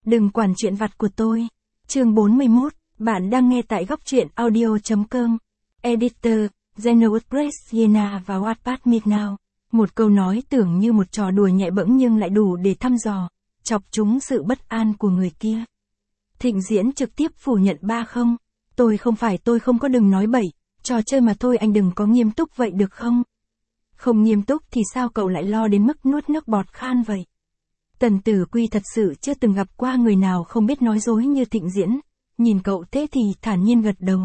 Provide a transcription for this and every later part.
Đừng quản chuyện vặt của tôi. Chương 41, bạn đang nghe tại góc truyện audio.com. Editor, Geno Press Yena và Wattpad Midnow. Một câu nói tưởng như một trò đùa nhẹ bẫng nhưng lại đủ để thăm dò, chọc trúng sự bất an của người kia. Thịnh Diễn trực tiếp phủ nhận không. Tôi không có, đừng nói bậy, trò chơi mà thôi, anh đừng có nghiêm túc vậy được không? Không nghiêm túc thì sao cậu lại lo đến mức nuốt nước bọt khan vậy? Tần Tử Quy thật sự chưa từng gặp qua người nào không biết nói dối như Thịnh Diễn, nhìn cậu thế thì thản nhiên gật đầu.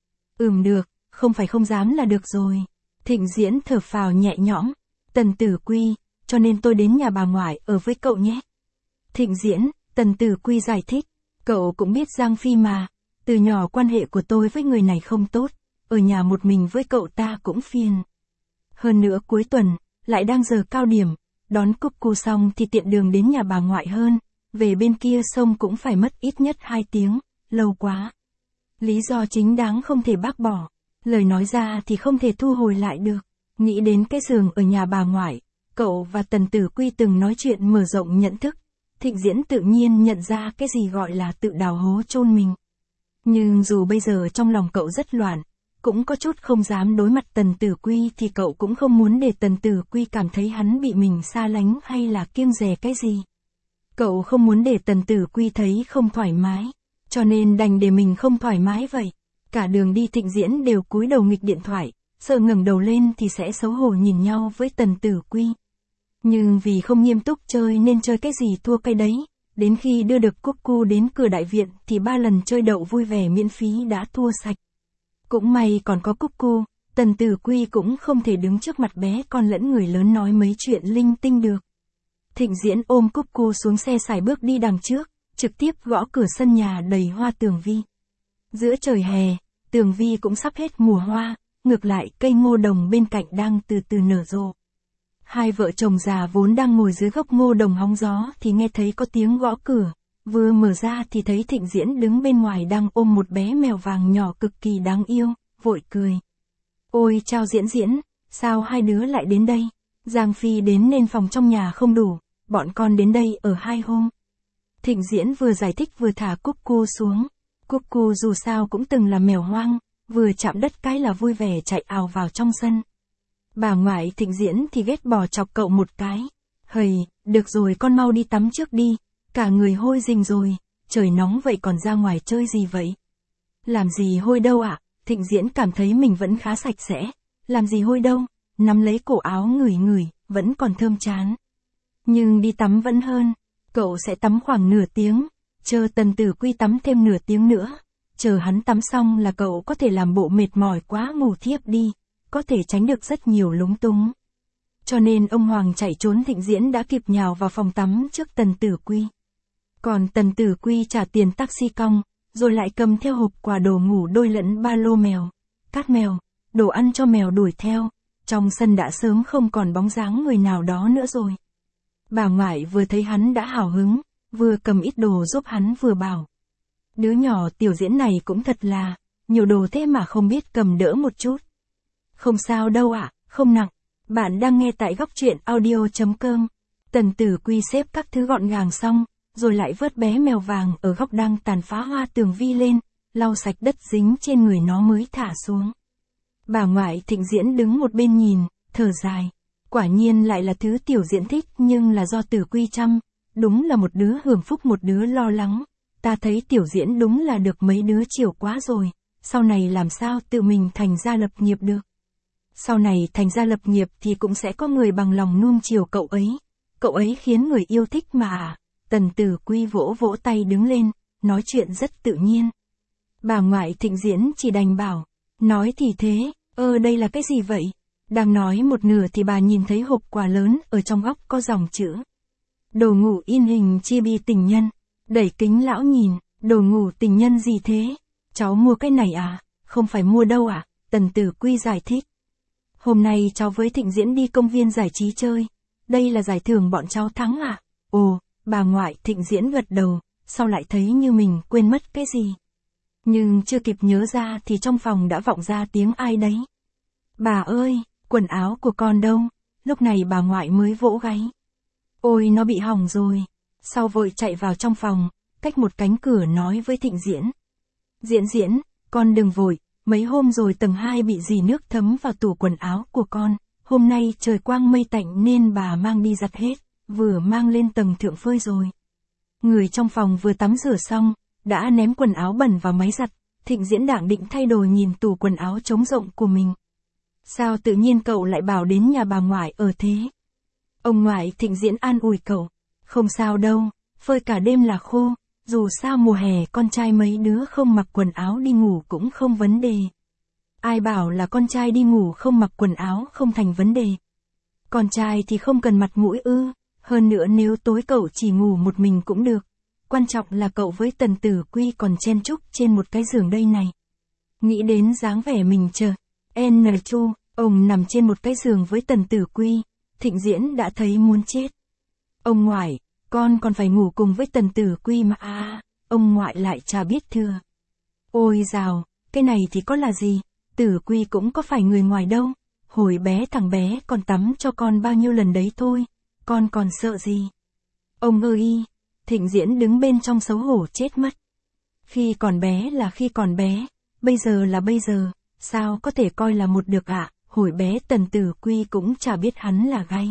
Được, không phải không dám là được rồi. Thịnh Diễn thở phào nhẹ nhõm. Tần Tử Quy, cho nên tôi đến nhà bà ngoại ở với cậu nhé. Thịnh Diễn, Tần Tử Quy giải thích, cậu cũng biết Giang Phi mà, từ nhỏ quan hệ của tôi với người này không tốt, ở nhà một mình với cậu ta cũng phiền. Hơn nữa cuối tuần, lại đang giờ cao điểm, đón Cúc Cu xong thì tiện đường đến nhà bà ngoại hơn, về bên kia sông cũng phải mất ít nhất 2 tiếng, lâu quá. Lý do chính đáng không thể bác bỏ, lời nói ra thì không thể thu hồi lại được. Nghĩ đến cái giường ở nhà bà ngoại, cậu và Tần Tử Quy từng nói chuyện mở rộng nhận thức, Thịnh Diễn tự nhiên nhận ra cái gì gọi là tự đào hố chôn mình. Nhưng dù bây giờ trong lòng cậu rất loạn, cũng có chút không dám đối mặt Tần Tử Quy thì cậu cũng không muốn để Tần Tử Quy cảm thấy hắn bị mình xa lánh hay là kiêng dè cái gì. Cậu không muốn để Tần Tử Quy thấy không thoải mái, cho nên đành để mình không thoải mái vậy. Cả đường đi Thịnh Diễn đều cúi đầu nghịch điện thoại, sợ ngẩng đầu lên thì sẽ xấu hổ nhìn nhau với Tần Tử Quy. Nhưng vì không nghiêm túc chơi nên chơi cái gì thua cái đấy, đến khi đưa được Cúc Cu đến cửa đại viện thì 3 lần chơi đậu vui vẻ miễn phí đã thua sạch. Cũng may còn có Cúc Cu, Tần Tử Quy cũng không thể đứng trước mặt bé con lẫn người lớn nói mấy chuyện linh tinh được. Thịnh Diễn ôm Cúc Cu xuống xe sải bước đi đằng trước, trực tiếp gõ cửa sân nhà đầy hoa tường vi. Giữa trời hè, tường vi cũng sắp hết mùa hoa, ngược lại cây ngô đồng bên cạnh đang từ từ nở rộ. Hai vợ chồng già vốn đang ngồi dưới gốc ngô đồng hóng gió thì nghe thấy có tiếng gõ cửa, vừa mở ra thì thấy Thịnh Diễn đứng bên ngoài đang ôm một bé mèo vàng nhỏ cực kỳ đáng yêu, vội cười. Ôi chào Diễn Diễn, sao hai đứa lại đến đây? Giang Phi đến nên phòng trong nhà không đủ, bọn con đến đây ở 2 hôm. Thịnh Diễn vừa giải thích vừa thả Cúc Cu xuống. Cúc Cu dù sao cũng từng là mèo hoang, vừa chạm đất cái là vui vẻ chạy ào vào trong sân. Bà ngoại Thịnh Diễn thì ghét bỏ chọc cậu một cái. Hầy, được rồi con mau đi tắm trước đi, cả người hôi rình rồi, trời nóng vậy còn ra ngoài chơi gì vậy? Làm gì hôi đâu ạ, Thịnh Diễn cảm thấy mình vẫn khá sạch sẽ, làm gì hôi đâu, nắm lấy cổ áo ngửi ngửi, vẫn còn thơm chán. Nhưng đi tắm vẫn hơn, cậu sẽ tắm khoảng nửa tiếng, chờ Tần Tử Quy tắm thêm nửa tiếng nữa, chờ hắn tắm xong là cậu có thể làm bộ mệt mỏi quá ngủ thiếp đi, có thể tránh được rất nhiều lúng túng. Cho nên ông Hoàng chạy trốn Thịnh Diễn đã kịp nhào vào phòng tắm trước Tần Tử Quy. Còn Tần Tử Quy trả tiền taxi cong, rồi lại cầm theo hộp quà đồ ngủ đôi lẫn ba lô mèo, cát mèo, đồ ăn cho mèo đuổi theo, trong sân đã sớm không còn bóng dáng người nào đó nữa rồi. Bà ngoại vừa thấy hắn đã hào hứng, vừa cầm ít đồ giúp hắn vừa bảo. Đứa nhỏ Tiểu Diễn này cũng thật là, nhiều đồ thế mà không biết cầm đỡ một chút. Không sao đâu ạ, không nặng. Bạn đang nghe tại góc truyện audio.com. Tần Tử Quy xếp các thứ gọn gàng xong, rồi lại vớt bé mèo vàng ở góc đang tàn phá hoa tường vi lên, lau sạch đất dính trên người nó mới thả xuống. Bà ngoại Thịnh Diễn đứng một bên nhìn, thở dài. Quả nhiên lại là thứ Tiểu Diễn thích nhưng là do Tử Quy chăm, đúng là một đứa hưởng phúc một đứa lo lắng. Ta thấy Tiểu Diễn đúng là được mấy đứa chiều quá rồi, sau này làm sao tự mình thành ra lập nghiệp được. Sau này thành ra lập nghiệp thì cũng sẽ có người bằng lòng nuông chiều cậu ấy khiến người yêu thích mà. Tần Tử Quy vỗ vỗ tay đứng lên, nói chuyện rất tự nhiên. Bà ngoại Thịnh Diễn chỉ đành bảo, nói thì thế, đây là cái gì vậy? Đang nói một nửa thì bà nhìn thấy hộp quà lớn ở trong góc có dòng chữ. Đồ ngủ in hình chibi tình nhân. Đẩy kính lão nhìn, đồ ngủ tình nhân gì thế? Cháu mua cái này à? Không phải mua đâu à? Tần Tử Quy giải thích. Hôm nay cháu với Thịnh Diễn đi công viên giải trí chơi. Đây là giải thưởng bọn cháu thắng à? Ồ, bà ngoại Thịnh Diễn gật đầu, sau lại thấy như mình quên mất cái gì. Nhưng chưa kịp nhớ ra thì trong phòng đã vọng ra tiếng ai đấy. Bà ơi, quần áo của con đâu? Lúc này bà ngoại mới vỗ gáy. Ôi nó bị hỏng rồi. Sau vội chạy vào trong phòng, cách một cánh cửa nói với Thịnh Diễn. Diễn, con đừng vội, mấy hôm rồi tầng 2 bị dì nước thấm vào tủ quần áo của con, hôm nay trời quang mây tạnh nên bà mang đi giặt hết, vừa mang lên tầng thượng phơi rồi. Người trong phòng vừa tắm rửa xong, đã ném quần áo bẩn vào máy giặt, Thịnh Diễn đang định thay đồ nhìn tủ quần áo trống rộng của mình. Sao tự nhiên cậu lại bảo đến nhà bà ngoại ở thế? Ông ngoại Thịnh Diễn an ủi cậu. Không sao đâu, phơi cả đêm là khô, dù sao mùa hè con trai mấy đứa không mặc quần áo đi ngủ cũng không vấn đề. Ai bảo là con trai đi ngủ không mặc quần áo không thành vấn đề. Con trai thì không cần mặt mũi ư, hơn nữa nếu tối cậu chỉ ngủ một mình cũng được. Quan trọng là cậu với Tần Tử Quy còn chen chúc trên một cái giường đây này. Nghĩ đến dáng vẻ mình chờ. Chu, ông nằm trên một cái giường với Tần Tử Quy, Thịnh Diễn đã thấy muốn chết. Ông ngoại, con còn phải ngủ cùng với Tần Tử Quy mà ông ngoại lại chả biết thưa. Ôi dào, cái này thì có là gì, Tử Quy cũng có phải người ngoài đâu, hồi bé thằng bé còn tắm cho con bao nhiêu lần đấy thôi, con còn sợ gì. Ông ơi, Thịnh Diễn đứng bên trong xấu hổ chết mất. Khi còn bé là khi còn bé, bây giờ là bây giờ, sao có thể coi là một được ạ, hồi bé Tần Tử Quy cũng chả biết hắn là gay.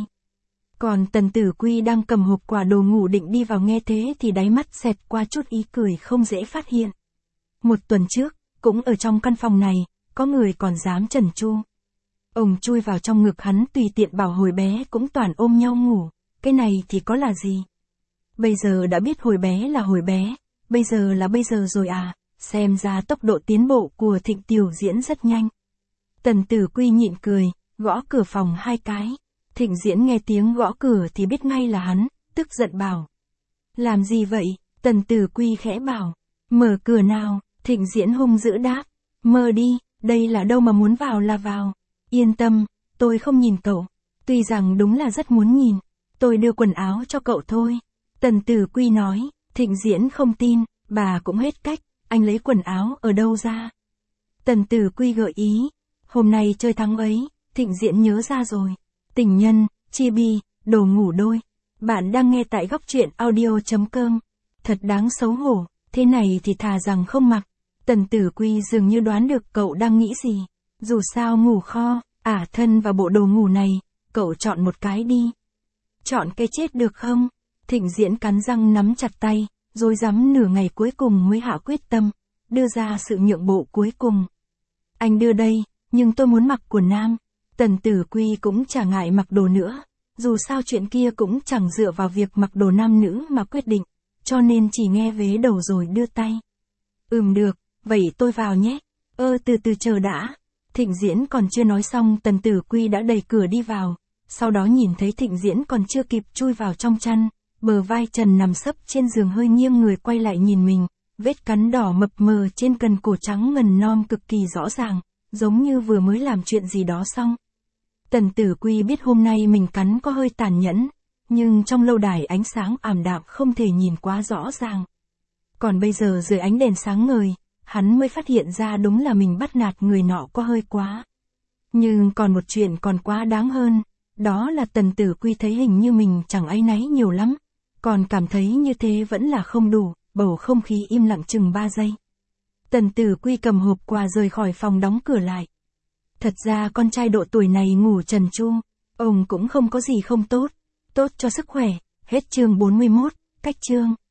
Còn Tần Tử Quy đang cầm hộp quả đồ ngủ định đi vào nghe thế thì đáy mắt xẹt qua chút ý cười không dễ phát hiện. Một tuần trước, cũng ở trong căn phòng này, có người còn dám trần tru. Ông chui vào trong ngực hắn tùy tiện bảo hồi bé cũng toàn ôm nhau ngủ, cái này thì có là gì. Bây giờ đã biết hồi bé là hồi bé, bây giờ là bây giờ rồi xem ra tốc độ tiến bộ của Thịnh Tiểu Diễn rất nhanh. Tần Tử Quy nhịn cười, gõ cửa phòng 2 cái. Thịnh Diễn nghe tiếng gõ cửa thì biết ngay là hắn, tức giận bảo. Làm gì vậy? Tần Tử Quy khẽ bảo. Mở cửa nào, Thịnh Diễn hung dữ đáp. Mở đi, đây là đâu mà muốn vào là vào. Yên tâm, tôi không nhìn cậu. Tuy rằng đúng là rất muốn nhìn, tôi đưa quần áo cho cậu thôi. Tần Tử Quy nói, Thịnh Diễn không tin, bà cũng hết cách, anh lấy quần áo ở đâu ra? Tần Tử Quy gợi ý, hôm nay chơi thắng ấy, Thịnh Diễn nhớ ra rồi. Tình nhân, chibi, đồ ngủ đôi. Bạn đang nghe tại góc truyện audio.com. Thật đáng xấu hổ, thế này thì thà rằng không mặc. Tần Tử Quy dường như đoán được cậu đang nghĩ gì. Dù sao ngủ kho, thân và bộ đồ ngủ này, cậu chọn một cái đi. Chọn cái chết được không? Thịnh Diễn cắn răng nắm chặt tay, rồi rắm nửa ngày cuối cùng mới hạ quyết tâm, đưa ra sự nhượng bộ cuối cùng. Anh đưa đây, nhưng tôi muốn mặc của nam. Tần Tử Quy cũng chả ngại mặc đồ nữa, dù sao chuyện kia cũng chẳng dựa vào việc mặc đồ nam nữ mà quyết định, cho nên chỉ nghe vế đầu rồi đưa tay. Được, vậy tôi vào nhé. Từ từ chờ đã. Thịnh Diễn còn chưa nói xong Tần Tử Quy đã đẩy cửa đi vào, sau đó nhìn thấy Thịnh Diễn còn chưa kịp chui vào trong chăn, bờ vai trần nằm sấp trên giường hơi nghiêng người quay lại nhìn mình, vết cắn đỏ mập mờ trên cần cổ trắng ngần non cực kỳ rõ ràng, giống như vừa mới làm chuyện gì đó xong. Tần Tử Quy biết hôm nay mình cắn có hơi tàn nhẫn, nhưng trong lâu đài ánh sáng ảm đạm không thể nhìn quá rõ ràng. Còn bây giờ dưới ánh đèn sáng ngời, hắn mới phát hiện ra đúng là mình bắt nạt người nọ có hơi quá. Nhưng còn một chuyện còn quá đáng hơn, đó là Tần Tử Quy thấy hình như mình chẳng áy náy nhiều lắm, còn cảm thấy như thế vẫn là không đủ, bầu không khí im lặng chừng 3 giây. Tần Tử Quy cầm hộp quà rời khỏi phòng đóng cửa lại. Thật ra con trai độ tuổi này ngủ trần tru, ông cũng không có gì không tốt, tốt cho sức khỏe. Hết chương 41, cách chương.